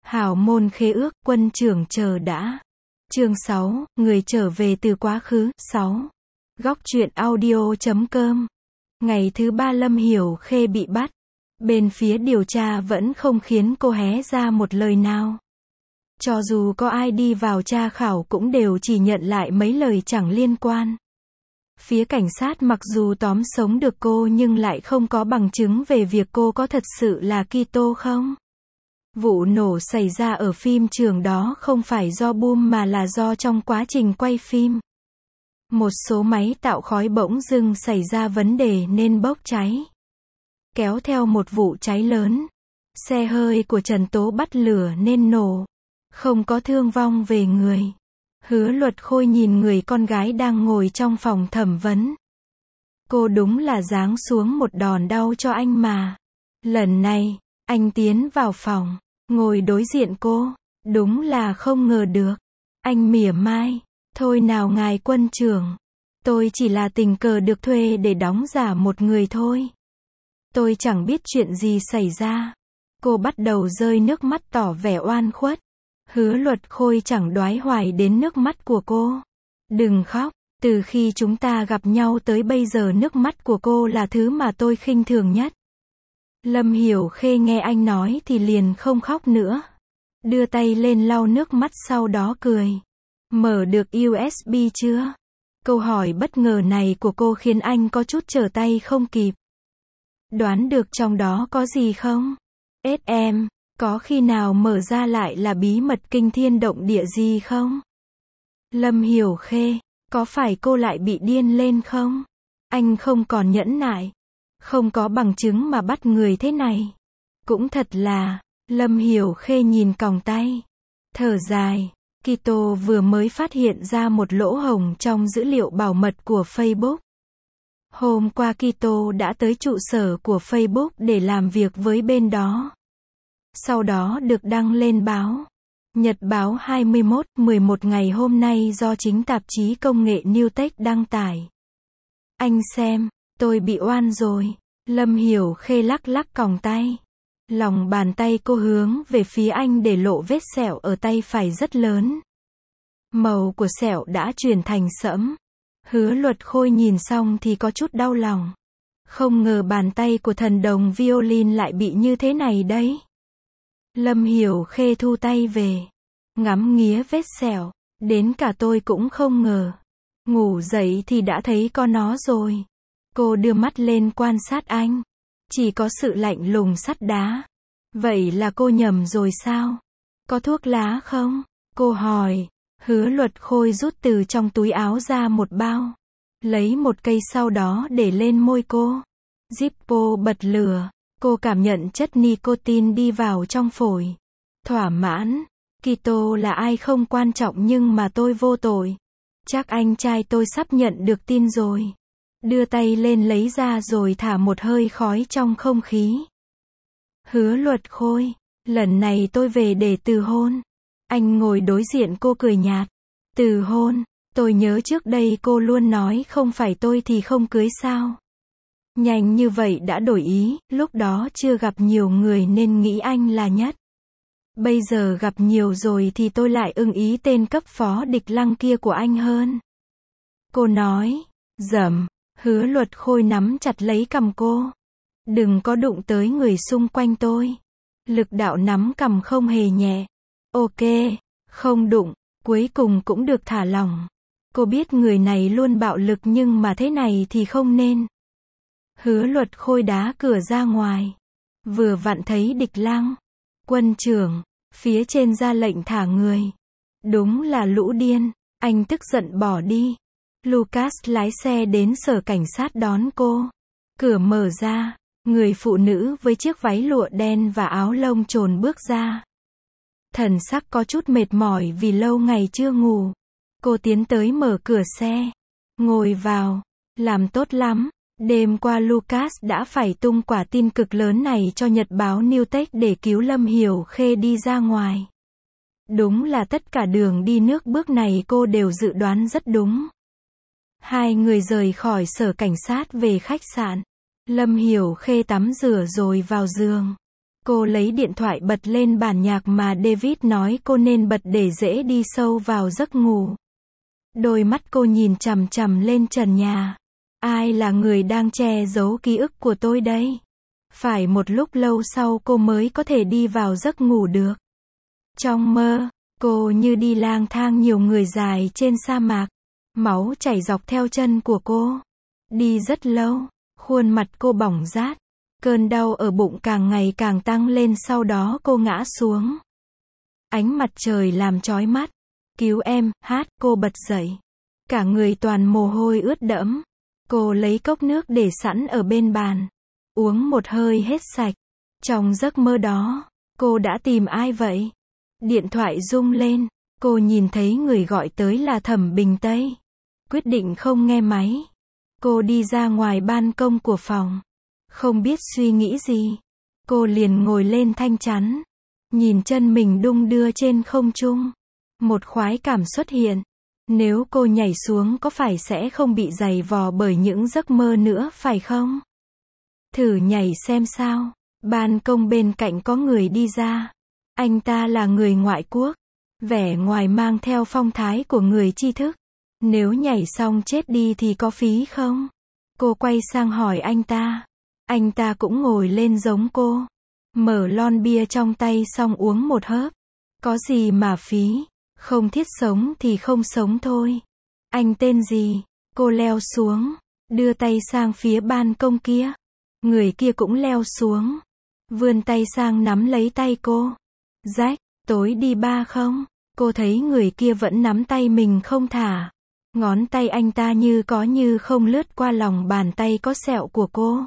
Hảo môn khế ước, quân trưởng chờ đã. Chương 6, người trở về từ quá khứ. 6. Góc truyện audio.com. Ngày thứ 3 Lâm Hiểu Khê bị bắt. Bên phía điều tra vẫn không khiến cô hé ra một lời nào. Cho dù có ai đi vào tra khảo cũng đều chỉ nhận lại mấy lời chẳng liên quan. Phía cảnh sát mặc dù tóm sống được cô nhưng lại không có bằng chứng về việc cô có thật sự là Kitô không. Vụ nổ xảy ra ở phim trường đó không phải do boom mà là do trong quá trình quay phim. Một số máy tạo khói bỗng dưng xảy ra vấn đề nên bốc cháy. Kéo theo một vụ cháy lớn. Xe hơi của Trần Tố bắt lửa nên nổ. Không có thương vong về người. Hứa Luật Khôi nhìn người con gái đang ngồi trong phòng thẩm vấn. Cô đúng là giáng xuống một đòn đau cho anh mà. Lần này, anh tiến vào phòng, ngồi đối diện cô. Đúng là không ngờ được. Anh mỉa mai. Thôi nào ngài quân trưởng. Tôi chỉ là tình cờ được thuê để đóng giả một người thôi. Tôi chẳng biết chuyện gì xảy ra. Cô bắt đầu rơi nước mắt tỏ vẻ oan khuất. Hứa Luật Khôi chẳng đoái hoài đến nước mắt của cô. Đừng khóc, từ khi chúng ta gặp nhau tới bây giờ nước mắt của cô là thứ mà tôi khinh thường nhất. Lâm Hiểu Khê nghe anh nói thì liền không khóc nữa. Đưa tay lên lau nước mắt sau đó cười. Mở được USB chưa? Câu hỏi bất ngờ này của cô khiến anh có chút trở tay không kịp. Đoán được trong đó có gì không? SM, có khi nào mở ra lại là bí mật kinh thiên động địa gì không? Lâm Hiểu Khê, có phải cô lại bị điên lên không? Anh không còn nhẫn nại. Không có bằng chứng mà bắt người thế này. Cũng thật là, Lâm Hiểu Khê nhìn còng tay. Thở dài, Kitô vừa mới phát hiện ra một lỗ hổng trong dữ liệu bảo mật của Facebook. Hôm qua Kitô đã tới trụ sở của Facebook để làm việc với bên đó. Sau đó được đăng lên báo. Nhật báo 21/11 ngày hôm nay do chính tạp chí công nghệ Newtek đăng tải. Anh xem, tôi bị oan rồi. Lâm Hiểu Khê lắc lắc còng tay. Lòng bàn tay cô hướng về phía anh để lộ vết sẹo ở tay phải rất lớn. Màu của sẹo đã chuyển thành sẫm. Hứa Luật Khôi nhìn xong thì có chút đau lòng. Không ngờ bàn tay của thần đồng violin lại bị như thế này đấy. Lâm Hiểu Khê thu tay về. Ngắm nghía vết sẹo. Đến cả tôi cũng không ngờ. Ngủ dậy thì đã thấy có nó rồi. Cô đưa mắt lên quan sát anh. Chỉ có sự lạnh lùng sắt đá. Vậy là cô nhầm rồi sao? Có thuốc lá không? Cô hỏi. Hứa Luật Khôi rút từ trong túi áo ra một bao. Lấy một cây sau đó để lên môi cô. Zippo bật lửa. Cô cảm nhận chất nicotine đi vào trong phổi. Thỏa mãn. Kitô là ai không quan trọng nhưng mà tôi vô tội. Chắc anh trai tôi sắp nhận được tin rồi. Đưa tay lên lấy ra rồi thả một hơi khói trong không khí. Hứa Luật Khôi, lần này tôi về để từ hôn. Anh ngồi đối diện cô cười nhạt. Từ hôn, tôi nhớ trước đây cô luôn nói không phải tôi thì không cưới sao. Nhanh như vậy đã đổi ý, lúc đó chưa gặp nhiều người nên nghĩ anh là nhất. Bây giờ gặp nhiều rồi thì tôi lại ưng ý tên cấp phó Địch Lăng kia của anh hơn. Cô nói, dầm. Hứa Luật Khôi nắm chặt lấy cằm cô. Đừng có đụng tới người xung quanh tôi. Lực đạo nắm cằm không hề nhẹ. Ok, không đụng, cuối cùng cũng được thả lỏng. Cô biết người này luôn bạo lực nhưng mà thế này thì không nên. Hứa Luật Khôi đá cửa ra ngoài. Vừa vặn thấy Địch Lăng. Quân trưởng, phía trên ra lệnh thả người. Đúng là lũ điên. Anh tức giận bỏ đi. Lucas lái xe đến sở cảnh sát đón cô. Cửa mở ra, người phụ nữ với chiếc váy lụa đen và áo lông chồn bước ra. Thần sắc có chút mệt mỏi vì lâu ngày chưa ngủ. Cô tiến tới mở cửa xe. Ngồi vào. Làm tốt lắm. Đêm qua Lucas đã phải tung quả tin cực lớn này cho Nhật báo Newtek để cứu Lâm Hiểu Khê đi ra ngoài. Đúng là tất cả đường đi nước bước này cô đều dự đoán rất đúng. Hai người rời khỏi sở cảnh sát về khách sạn. Lâm Hiểu Khê tắm rửa rồi vào giường. Cô lấy điện thoại bật lên bản nhạc mà David nói cô nên bật để dễ đi sâu vào giấc ngủ. Đôi mắt cô nhìn chằm chằm lên trần nhà. Ai là người đang che giấu ký ức của tôi đây? Phải một lúc lâu sau cô mới có thể đi vào giấc ngủ được. Trong mơ, cô như đi lang thang nhiều người dài trên sa mạc. Máu chảy dọc theo chân của cô. Đi rất lâu, khuôn mặt cô bỏng rát. Cơn đau ở bụng càng ngày càng tăng lên, sau đó cô ngã xuống. Ánh mặt trời làm chói mắt. Cứu em, hát, cô bật dậy. Cả người toàn mồ hôi ướt đẫm. Cô lấy cốc nước để sẵn ở bên bàn. Uống một hơi hết sạch. Trong giấc mơ đó, cô đã tìm ai vậy? Điện thoại rung lên. Cô nhìn thấy người gọi tới là Thẩm Bình Tây. Quyết định không nghe máy. Cô đi ra ngoài ban công của phòng. Không biết suy nghĩ gì. Cô liền ngồi lên thanh chắn. Nhìn chân mình đung đưa trên không trung. Một khoái cảm xuất hiện. Nếu cô nhảy xuống có phải sẽ không bị giày vò bởi những giấc mơ nữa phải không? Thử nhảy xem sao. Ban công bên cạnh có người đi ra. Anh ta là người ngoại quốc. Vẻ ngoài mang theo phong thái của người tri thức. Nếu nhảy xong chết đi thì có phí không? Cô quay sang hỏi anh ta. Anh ta cũng ngồi lên giống cô. Mở lon bia trong tay xong uống một hớp. Có gì mà phí? Không thiết sống thì không sống thôi. Anh tên gì? Cô leo xuống. Đưa tay sang phía ban công kia. Người kia cũng leo xuống. Vươn tay sang nắm lấy tay cô. Jack, tối đi bar không? Cô thấy người kia vẫn nắm tay mình không thả. Ngón tay anh ta như có như không lướt qua lòng bàn tay có sẹo của cô.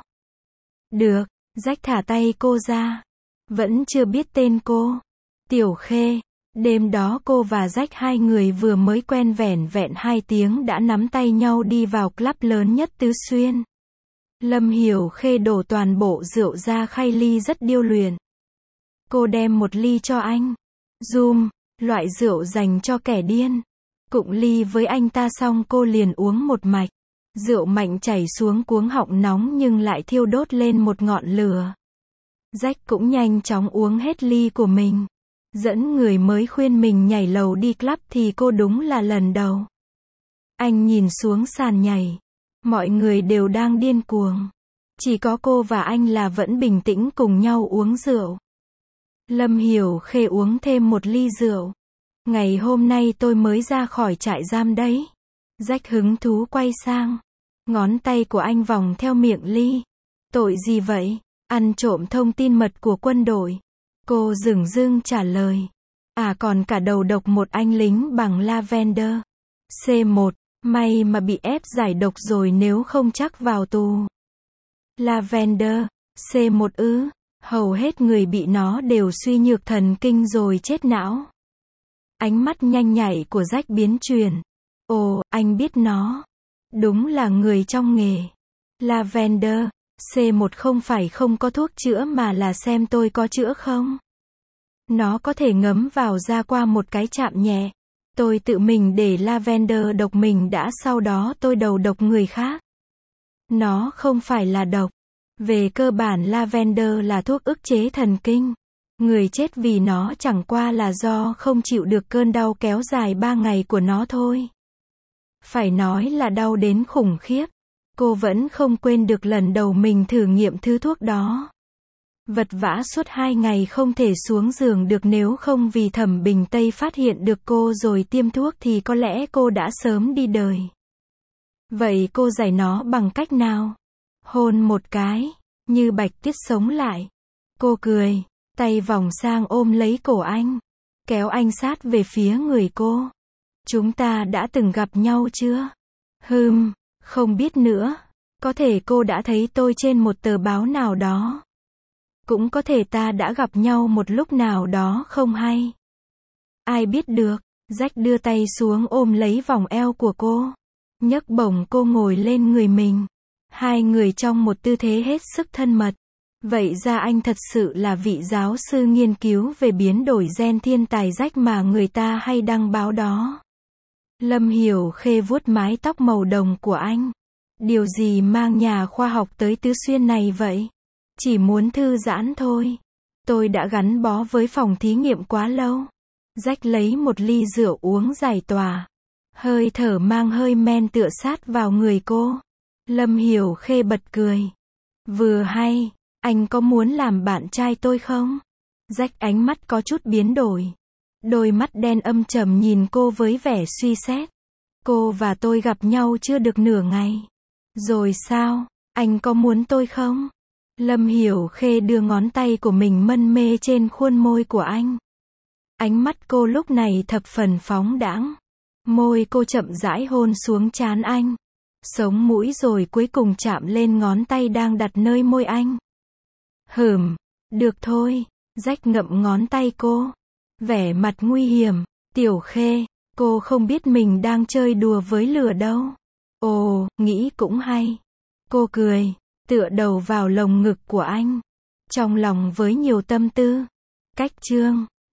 Được, Jack thả tay cô ra. Vẫn chưa biết tên cô. Tiểu Khê. Đêm đó cô và Jack hai người vừa mới quen vẻn vẹn 2 tiếng đã nắm tay nhau đi vào club lớn nhất Tứ Xuyên. Lâm Hiểu Khê đổ toàn bộ rượu ra khay ly rất điêu luyện. Cô đem một ly cho anh. Zoom, loại rượu dành cho kẻ điên. Cụng ly với anh ta xong cô liền uống một mạch. Rượu mạnh chảy xuống cuống họng nóng nhưng lại thiêu đốt lên một ngọn lửa. Jack cũng nhanh chóng uống hết ly của mình. Dẫn người mới khuyên mình nhảy lầu đi club thì cô đúng là lần đầu. Anh nhìn xuống sàn nhảy. Mọi người đều đang điên cuồng. Chỉ có cô và anh là vẫn bình tĩnh cùng nhau uống rượu. Lâm Hiểu Khê uống thêm một ly rượu. Ngày hôm nay tôi mới ra khỏi trại giam đấy. Jack hứng thú quay sang. Ngón tay của anh vòng theo miệng ly. Tội gì vậy? Ăn trộm thông tin mật của quân đội. Cô dửng dưng trả lời. À còn cả đầu độc một anh lính bằng Lavender. C1, may mà bị ép giải độc rồi nếu không chắc vào tù. Lavender, C1 ư? Hầu hết người bị nó đều suy nhược thần kinh rồi chết não. Ánh mắt nhanh nhạy của Jack biến chuyển. Ồ, anh biết nó. Đúng là người trong nghề. Lavender, C1 không phải không có thuốc chữa mà là xem tôi có chữa không. Nó có thể ngấm vào da qua một cái chạm nhẹ. Tôi tự mình để Lavender độc mình đã, sau đó tôi đầu độc người khác. Nó không phải là độc. Về cơ bản Lavender là thuốc ức chế thần kinh. Người chết vì nó chẳng qua là do không chịu được cơn đau kéo dài 3 ngày của nó thôi. Phải nói là đau đến khủng khiếp. Cô vẫn không quên được lần đầu mình thử nghiệm thứ thuốc đó. Vật vã suốt 2 ngày không thể xuống giường được, nếu không vì Thẩm Bình Tây phát hiện được cô rồi tiêm thuốc thì có lẽ cô đã sớm đi đời. Vậy cô giải nó bằng cách nào? Hôn một cái, như Bạch Tuyết sống lại. Cô cười, tay vòng sang ôm lấy cổ anh, kéo anh sát về phía người cô. Chúng ta đã từng gặp nhau chưa? Không biết nữa. Có thể cô đã thấy tôi trên một tờ báo nào đó. Cũng có thể ta đã gặp nhau một lúc nào đó không hay. Ai biết được. Jack đưa tay xuống ôm lấy vòng eo của cô. Nhấc bổng cô ngồi lên người mình. Hai người trong một tư thế hết sức thân mật. Vậy ra anh thật sự là vị giáo sư nghiên cứu về biến đổi gen thiên tài Jack mà người ta hay đăng báo đó. Lâm Hiểu Khê vuốt mái tóc màu đồng của anh. Điều gì mang nhà khoa học tới Tứ Xuyên này vậy? Chỉ muốn thư giãn thôi. Tôi đã gắn bó với phòng thí nghiệm quá lâu. Jack lấy một ly rượu uống giải tỏa. Hơi thở mang hơi men tựa sát vào người cô. Lâm Hiểu Khê bật cười. Vừa hay, anh có muốn làm bạn trai tôi không? Jack ánh mắt có chút biến đổi. Đôi mắt đen âm trầm nhìn cô với vẻ suy xét. Cô và tôi gặp nhau chưa được nửa ngày. Rồi sao, anh có muốn tôi không? Lâm Hiểu Khê đưa ngón tay của mình mân mê trên khuôn môi của anh. Ánh mắt cô lúc này thập phần phóng đãng. Môi cô chậm rãi hôn xuống trán anh. Sống mũi rồi cuối cùng chạm lên ngón tay đang đặt nơi môi anh. Được thôi. Jack ngậm ngón tay cô. Vẻ mặt nguy hiểm. Tiểu Khê, cô không biết mình đang chơi đùa với lửa đâu. Ồ, nghĩ cũng hay. Cô cười, tựa đầu vào lồng ngực của anh. Trong lòng với nhiều tâm tư. Cách chương